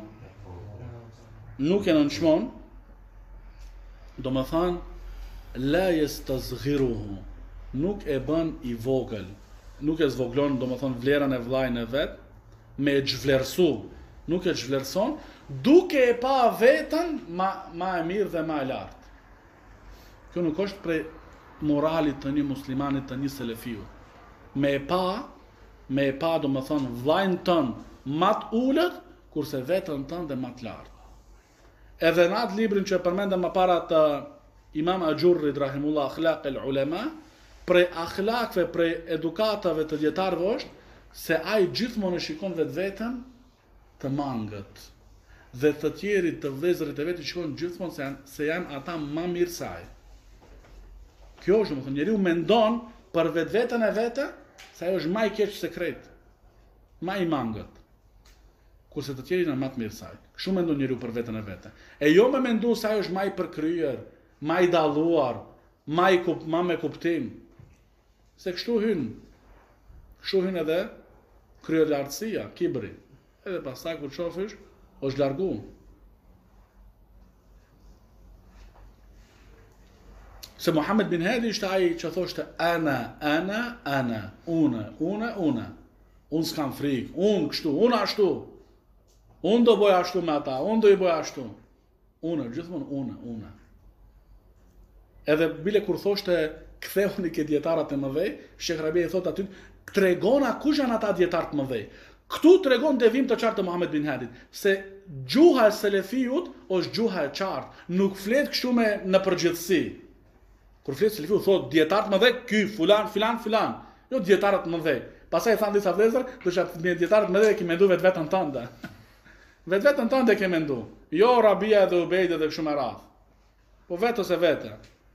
nënçmon, do më thanë la yastazghiruhu, nuk e bën i vogël, nuk e zvoglon, do më thanë vlerën e vllajën e vet, me e zhvlerësu, nuk e zhvlerëson, duke e pa veten ma e mirë dhe ma e lartë. Kjo nuk është prej moralit të një muslimanit, të një selefiu. Me e pa do më thonë vllajën tënd ma të ullët, kurse vetën tënd dhe ma të lartë. Edhe në atë librin që përmendëm më para të Imam Ajurrit rahimullah, Akhlaq el-Ulema, prej akhlakve, prej edukatave të dietarëve është se ai gjithmonë e shikon vetveten të mangët, dhe të tjerit, të vëllezërit e vet i shikon gjithmonë se janë ata më mirë se ai. Kjo është, domethënë, njeriu mendon për vetveten e vet se ai është më i keq sekret, më i mangët, kurse të tjerit janë më të mirë se ai. Kështu mendon njeriu për veten e vet. E jo me mendu se ai është më i përkryer, më i dalluar, më me kuptim. Se kështu hyn edhe kryelartësia, kibri. Edhe pastaj kur shofish, është largu. Se Muhammed bin Hadi ishte ai që thoshte ana, unë. Unë s'kam frikë, unë kështu, unë ashtu. Unë do bëj ashtu me ata, unë do i bëj ashtu. gjithmonë une. Edhe bile kur thoshte kthehuni ke dietarët e mëdhej, Sheh Rabia i thot aty, tregona kush janë ata dietarët e mëdhej. Këtu tregon devim të qartë të Muhammed bin Hadit, se gjuha e selefijut është gjuha e qartë, nuk flet kështu me në përgjithësi. Kur flet selefiu thot dietarët e mëdhej, ky filan, jo dietarët e mëdhej. Pastaj thanë disa vëllezër, thoshte me dietarët e mëdhej që mendu vetën tënde. Vetën tënde ke mendu. Jo Rabia dhe Ubejde dhe kështu me radhë. Po vetë ose vete.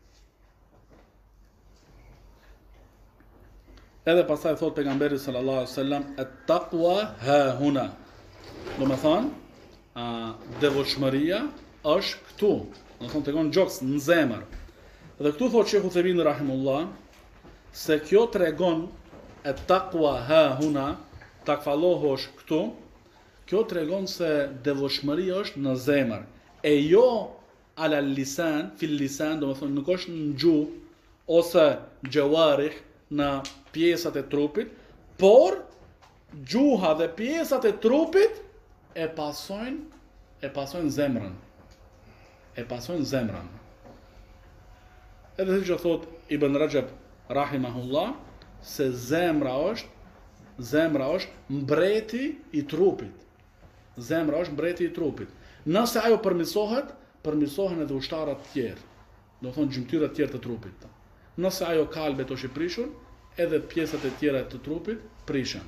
Edhe pastaj thot pejgamberi sallallahu alaihi wasallam at-taqwa ha huna. Do të thonë, devotshmëria është këtu. Do të thonë tregon gjoks në zemër. Dhe këtu thot Sheikh Uthaymin rahimullah se kjo tregon at-taqwa ha huna, takfallohu është këtu. Kjo tregon se devotshmëria është në zemër, e jo ala lisan, fil lisan, do të thonë nuk është në gjuhë ose jawarih, në pjesat e trupit, por gjuha dhe pjesat e trupit e pasojnë zemrën. Edhe si që thot Ibn Rajab rahimahullah, se zemra është mbreti i trupit. Nëse ajo përmirësohen edhe ushtarët të tjerë, do të thonë gjymtyrat të tjerë të trupit. Nëse ajo kalbet është i prishur, edhe pjesët e tjera të trupit prishen.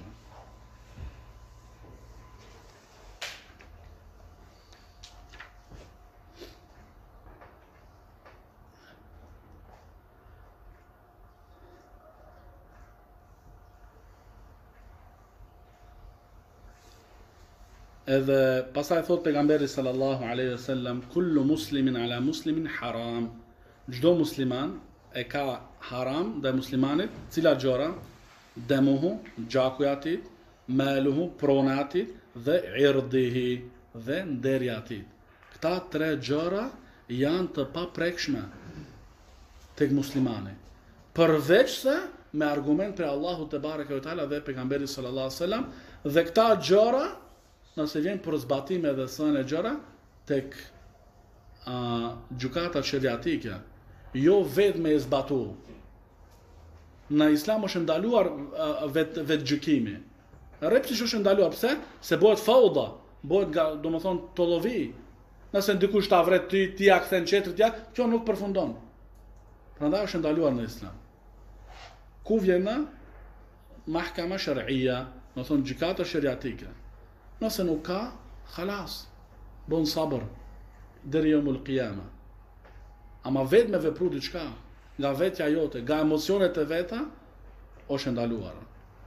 Edhe pastaj thot pejgamberi sallallahu alaihi wasallam, kullu muslimin ala muslimin haram. Çdo musliman e ka haram dhe muslimanit, cila gjëra, demuhu, gjaku i atit, maluhu, prona atit, dhe irdihi, dhe nderja atit. Këta tre gjëra janë të paprekshme tek muslimani. Përveç se me argument për Allahu te bareke ve teala dhe pejgamberi sallallahu alaihi wasallam, dhe këta gjëra, nëse vjen për zbatime dhe thënë gjëra tek gjykata sheriatike, jo vetë me zbatu. Në Islam është ndaluar vetë gjykimi. Rrepsi është ndaluar, pse? Se bëhet fauda, bëhet domethënë tollovi. Nëse dikush ta vret ti ja kthen çetrit ja, kjo nuk përfundon. Prandaj është ndaluar në Islam. Ku vjen mahkama shar'ia, domethënë gjykata sheriatike. Nëse nuk ka, khalas, bon sabër deri yawmul qiyama. Ama vetë me vepru diçka, nga vetja jote, nga emocionet e veta, është ndaluar.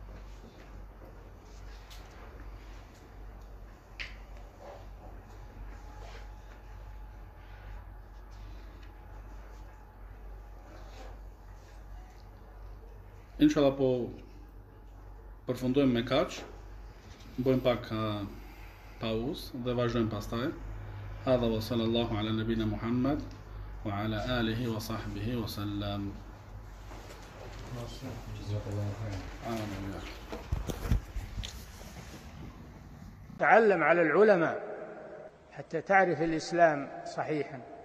Inshallah po përfundojmë me kaq, bëjmë pak pauzë dhe vazhdojmë pastaj. Hadha wa sallallahu ala nabina Muhammad wa ala alihi wa sahbihi wa sallam. تعلم على العلماء حتى تعرف الإسلام صحيحا.